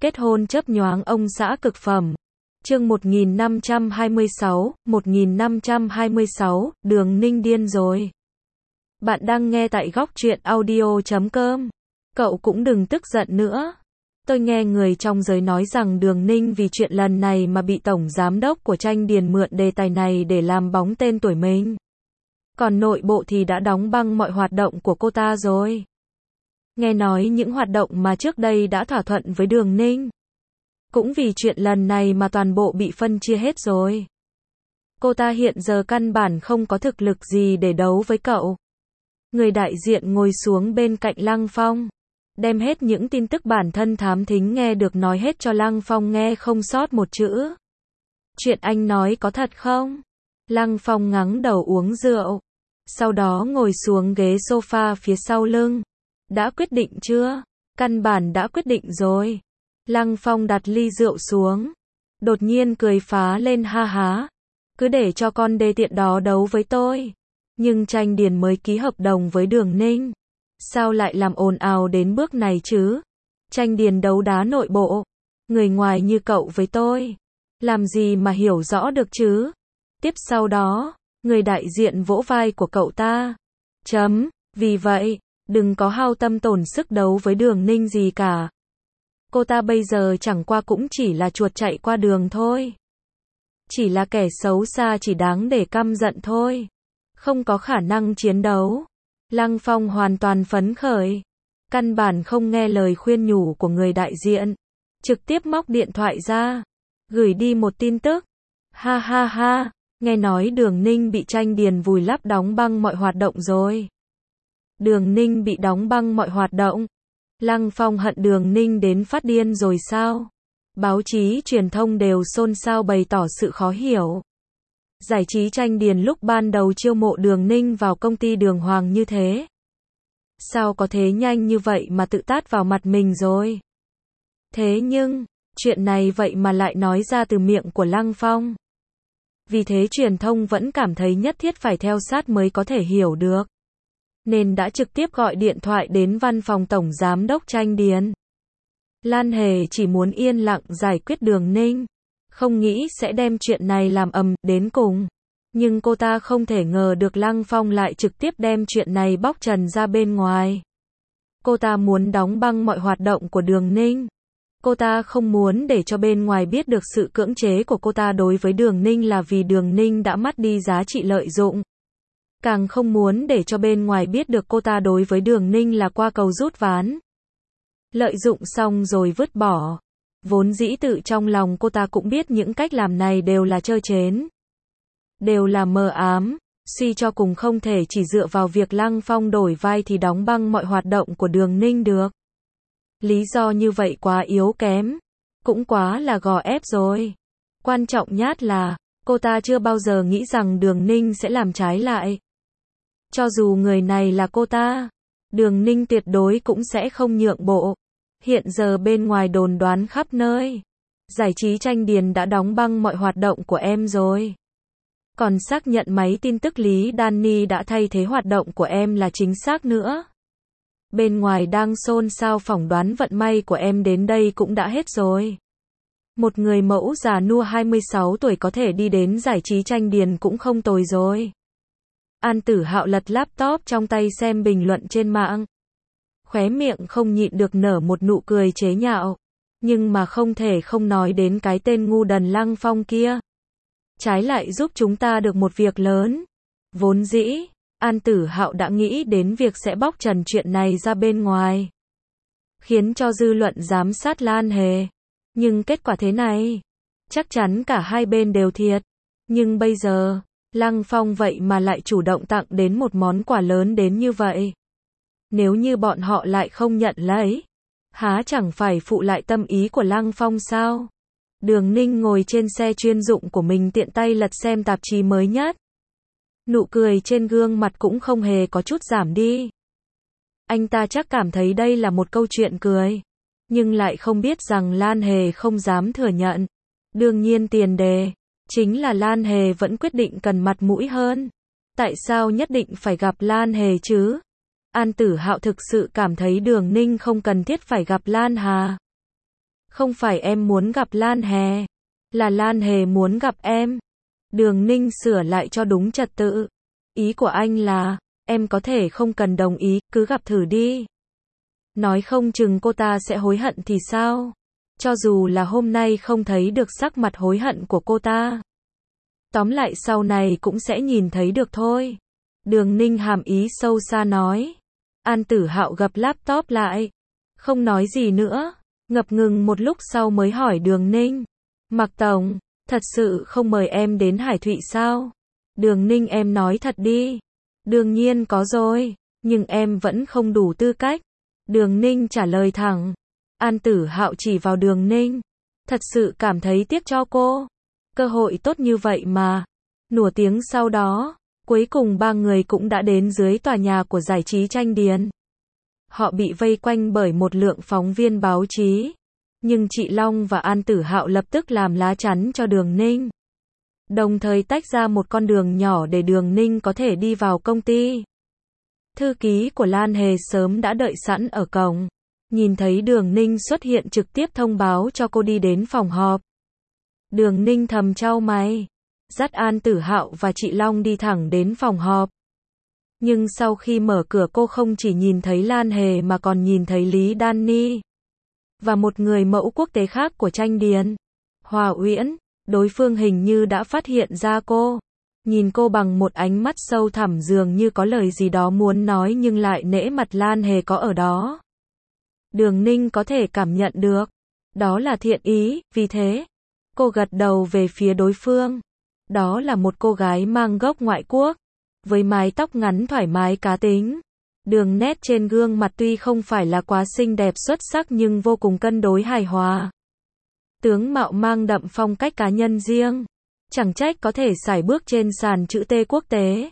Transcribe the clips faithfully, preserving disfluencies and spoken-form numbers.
Kết hôn chớp nhoáng ông xã cực phẩm. Chương một nghìn năm trăm hai mươi sáu, một nghìn năm trăm hai mươi sáu, Đường Ninh điên rồi. Bạn đang nghe tại góc truyện audio chấm com. Cậu cũng đừng tức giận nữa. Tôi nghe người trong giới nói rằng Đường Ninh vì chuyện lần này mà bị tổng giám đốc của Tranh Điền mượn đề tài này để làm bóng tên tuổi mình. Còn nội bộ thì đã đóng băng mọi hoạt động của cô ta rồi. Nghe nói những hoạt động mà trước đây đã thỏa thuận với Đường Ninh. Cũng vì chuyện lần này mà toàn bộ bị phân chia hết rồi. Cô ta hiện giờ căn bản không có thực lực gì để đấu với cậu. Người đại diện ngồi xuống bên cạnh Lăng Phong. Đem hết những tin tức bản thân thám thính nghe được nói hết cho Lăng Phong nghe không sót một chữ. Chuyện anh nói có thật không? Lăng Phong ngắng đầu uống rượu. Sau đó ngồi xuống ghế sofa phía sau lưng. Đã quyết định chưa? Căn bản đã quyết định rồi. Lăng Phong đặt ly rượu xuống. Đột nhiên cười phá lên ha há. Cứ để cho con đê tiện đó đấu với tôi. Nhưng Tranh Điền mới ký hợp đồng với Đường Ninh. Sao lại làm ồn ào đến bước này chứ? Tranh Điền đấu đá nội bộ. Người ngoài như cậu với tôi. Làm gì mà hiểu rõ được chứ? Tiếp sau đó, người đại diện vỗ vai của cậu ta. Chấm, vì vậy, đừng có hao tâm tổn sức đấu với Đường Ninh gì cả. Cô ta bây giờ chẳng qua cũng chỉ là chuột chạy qua đường thôi. Chỉ là kẻ xấu xa chỉ đáng để căm giận thôi. Không có khả năng chiến đấu. Lăng Phong hoàn toàn phấn khởi. Căn bản không nghe lời khuyên nhủ của người đại diện. Trực tiếp móc điện thoại ra. Gửi đi một tin tức. Ha ha ha, nghe nói Đường Ninh bị Tranh Điền vùi lấp đóng băng mọi hoạt động rồi. Đường Ninh bị đóng băng mọi hoạt động. Lăng Phong hận Đường Ninh đến phát điên rồi sao? Báo chí truyền thông đều xôn xao bày tỏ sự khó hiểu. Giải trí Tranh Điền lúc ban đầu chiêu mộ Đường Ninh vào công ty Đường Hoàng như thế. Sao có thế nhanh như vậy mà tự tát vào mặt mình rồi? Thế nhưng, chuyện này vậy mà lại nói ra từ miệng của Lăng Phong. Vì thế truyền thông vẫn cảm thấy nhất thiết phải theo sát mới có thể hiểu được. Nên đã trực tiếp gọi điện thoại đến văn phòng tổng giám đốc Tranh Điền. Lan Hề chỉ muốn yên lặng giải quyết Đường Ninh. Không nghĩ sẽ đem chuyện này làm ầm đến cùng. Nhưng cô ta không thể ngờ được Lăng Phong lại trực tiếp đem chuyện này bóc trần ra bên ngoài. Cô ta muốn đóng băng mọi hoạt động của Đường Ninh. Cô ta không muốn để cho bên ngoài biết được sự cưỡng chế của cô ta đối với Đường Ninh là vì Đường Ninh đã mất đi giá trị lợi dụng. Càng không muốn để cho bên ngoài biết được cô ta đối với Đường Ninh là qua cầu rút ván. Lợi dụng xong rồi vứt bỏ. Vốn dĩ tự trong lòng cô ta cũng biết những cách làm này đều là trơ trến. Đều là mờ ám, suy cho cùng không thể chỉ dựa vào việc Lăng Phong đổi vai thì đóng băng mọi hoạt động của Đường Ninh được. Lý do như vậy quá yếu kém, cũng quá là gò ép rồi. Quan trọng nhất là, cô ta chưa bao giờ nghĩ rằng Đường Ninh sẽ làm trái lại. Cho dù người này là cô ta, Đường Ninh tuyệt đối cũng sẽ không nhượng bộ. Hiện giờ bên ngoài đồn đoán khắp nơi. Giải trí Tranh Điền đã đóng băng mọi hoạt động của em rồi. Còn xác nhận máy tin tức Lý Danny đã thay thế hoạt động của em là chính xác nữa. Bên ngoài đang xôn xao phỏng đoán vận may của em đến đây cũng đã hết rồi. Một người mẫu già nua hai mươi sáu tuổi có thể đi đến giải trí Tranh Điền cũng không tồi rồi. An Tử Hạo lật laptop trong tay xem bình luận trên mạng. Khóe miệng không nhịn được nở một nụ cười chế nhạo. Nhưng mà không thể không nói đến cái tên ngu đần Lăng Phong kia. Trái lại giúp chúng ta được một việc lớn. Vốn dĩ, An Tử Hạo đã nghĩ đến việc sẽ bóc trần chuyện này ra bên ngoài. Khiến cho dư luận giám sát Lan Hề. Nhưng kết quả thế này, chắc chắn cả hai bên đều thiệt. Nhưng bây giờ, Lăng Phong vậy mà lại chủ động tặng đến một món quà lớn đến như vậy. Nếu như bọn họ lại không nhận lấy, há chẳng phải phụ lại tâm ý của Lăng Phong sao? Đường Ninh ngồi trên xe chuyên dụng của mình tiện tay lật xem tạp chí mới nhất. Nụ cười trên gương mặt cũng không hề có chút giảm đi. Anh ta chắc cảm thấy đây là một câu chuyện cười. Nhưng lại không biết rằng Lan Hề không dám thừa nhận. Đương nhiên tiền đề, chính là Lan Hề vẫn quyết định cần mặt mũi hơn. Tại sao nhất định phải gặp Lan Hề chứ? An Tử Hạo thực sự cảm thấy Đường Ninh không cần thiết phải gặp Lan Hà. Không phải em muốn gặp Lan Hề, là Lan Hề muốn gặp em. Đường Ninh sửa lại cho đúng trật tự. Ý của anh là, em có thể không cần đồng ý, cứ gặp thử đi. Nói không chừng cô ta sẽ hối hận thì sao? Cho dù là hôm nay không thấy được sắc mặt hối hận của cô ta. Tóm lại sau này cũng sẽ nhìn thấy được thôi. Đường Ninh hàm ý sâu xa nói. An Tử Hạo gập laptop lại. Không nói gì nữa. Ngập ngừng một lúc sau mới hỏi Đường Ninh. Mạc Tổng, thật sự không mời em đến Hải Thụy sao? Đường Ninh em nói thật đi. Đương nhiên có rồi, nhưng em vẫn không đủ tư cách. Đường Ninh trả lời thẳng. An Tử Hạo chỉ vào Đường Ninh. Thật sự cảm thấy tiếc cho cô. Cơ hội tốt như vậy mà. Nửa tiếng sau đó, cuối cùng ba người cũng đã đến dưới tòa nhà của giải trí Tranh Điền. Họ bị vây quanh bởi một lượng phóng viên báo chí. Nhưng chị Long và An Tử Hạo lập tức làm lá chắn cho Đường Ninh. Đồng thời tách ra một con đường nhỏ để Đường Ninh có thể đi vào công ty. Thư ký của Lan Hề sớm đã đợi sẵn ở cổng. Nhìn thấy Đường Ninh xuất hiện trực tiếp thông báo cho cô đi đến phòng họp. Đường Ninh thầm chau mày. Dắt An Tử Hạo và chị Long đi thẳng đến phòng họp. Nhưng sau khi mở cửa cô không chỉ nhìn thấy Lan Hề mà còn nhìn thấy Lý Đan Ni. Và một người mẫu quốc tế khác của Tranh Điền. Hòa Uyển. Đối phương hình như đã phát hiện ra cô. Nhìn cô bằng một ánh mắt sâu thẳm dường như có lời gì đó muốn nói nhưng lại nể mặt Lan Hề có ở đó. Đường Ninh có thể cảm nhận được. Đó là thiện ý, vì thế. Cô gật đầu về phía đối phương. Đó là một cô gái mang gốc ngoại quốc. Với mái tóc ngắn thoải mái cá tính. Đường nét trên gương mặt tuy không phải là quá xinh đẹp xuất sắc nhưng vô cùng cân đối hài hòa. Tướng mạo mang đậm phong cách cá nhân riêng. Chẳng trách có thể sải bước trên sàn chữ T quốc tế.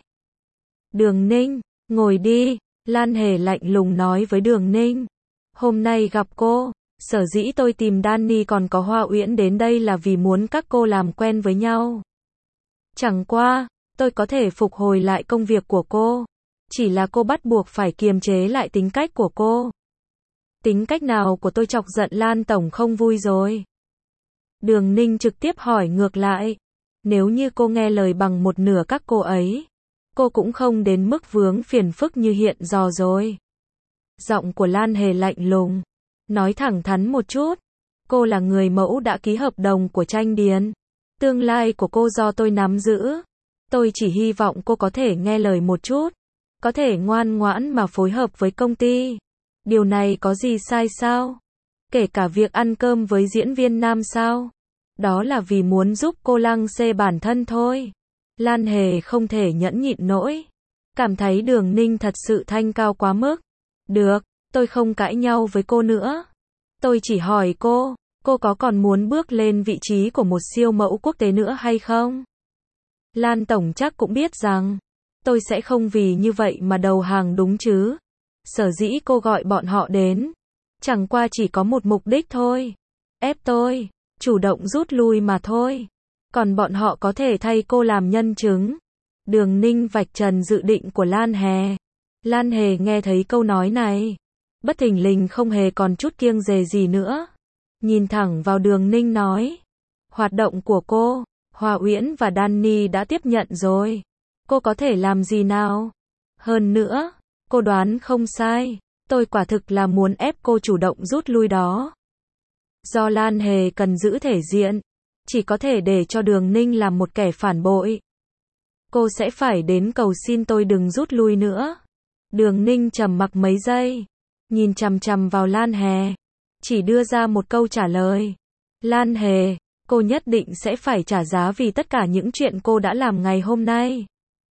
Đường Ninh, ngồi đi. Lan Hề lạnh lùng nói với Đường Ninh. Hôm nay gặp cô, sở dĩ tôi tìm Danny còn có Hoa Uyển đến đây là vì muốn các cô làm quen với nhau. Chẳng qua, tôi có thể phục hồi lại công việc của cô. Chỉ là cô bắt buộc phải kiềm chế lại tính cách của cô. Tính cách nào của tôi chọc giận Lan Tổng không vui rồi? Đường Ninh trực tiếp hỏi ngược lại. Nếu như cô nghe lời bằng một nửa các cô ấy, cô cũng không đến mức vướng phiền phức như hiện giờ rồi. Giọng của Lan Hề lạnh lùng. Nói thẳng thắn một chút. Cô là người mẫu đã ký hợp đồng của Tranh Điền. Tương lai của cô do tôi nắm giữ. Tôi chỉ hy vọng cô có thể nghe lời một chút. Có thể ngoan ngoãn mà phối hợp với công ty. Điều này có gì sai sao? Kể cả việc ăn cơm với diễn viên nam sao? Đó là vì muốn giúp cô lăng xê bản thân thôi. Lan Hề không thể nhẫn nhịn nổi. Cảm thấy Đường Ninh thật sự thanh cao quá mức. Được, tôi không cãi nhau với cô nữa. Tôi chỉ hỏi cô, cô có còn muốn bước lên vị trí của một siêu mẫu quốc tế nữa hay không? Lan Tổng chắc cũng biết rằng, tôi sẽ không vì như vậy mà đầu hàng đúng chứ. Sở dĩ cô gọi bọn họ đến, chẳng qua chỉ có một mục đích thôi. Ép tôi, chủ động rút lui mà thôi. Còn bọn họ có thể thay cô làm nhân chứng. Đường Ninh vạch trần dự định của Lan Hề. Lan Hề nghe thấy câu nói này. Bất thình lình không hề còn chút kiêng dè gì nữa. Nhìn thẳng vào Đường Ninh nói. Hoạt động của cô, Hòa Uyển và Danny đã tiếp nhận rồi. Cô có thể làm gì nào? Hơn nữa, cô đoán không sai. Tôi quả thực là muốn ép cô chủ động rút lui đó. Do Lan Hề cần giữ thể diện. Chỉ có thể để cho Đường Ninh làm một kẻ phản bội. Cô sẽ phải đến cầu xin tôi đừng rút lui nữa. Đường Ninh trầm mặc mấy giây. Nhìn chằm chằm vào Lan Hề. Chỉ đưa ra một câu trả lời. Lan Hề, cô nhất định sẽ phải trả giá vì tất cả những chuyện cô đã làm ngày hôm nay.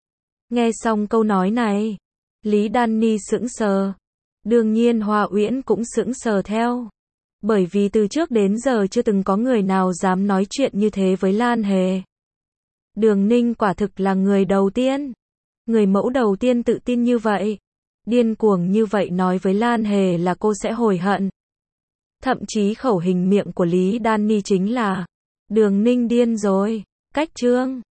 Nghe xong câu nói này, Lý Danny sững sờ. Đương nhiên Hoa Uyển cũng sững sờ theo. Bởi vì từ trước đến giờ chưa từng có người nào dám nói chuyện như thế với Lan Hề. Đường Ninh quả thực là người đầu tiên. Người mẫu đầu tiên tự tin như vậy. Điên cuồng như vậy nói với Lan Hề là cô sẽ hối hận. Thậm chí khẩu hình miệng của Lý Danny chính là Đường Ninh điên rồi. Cách chương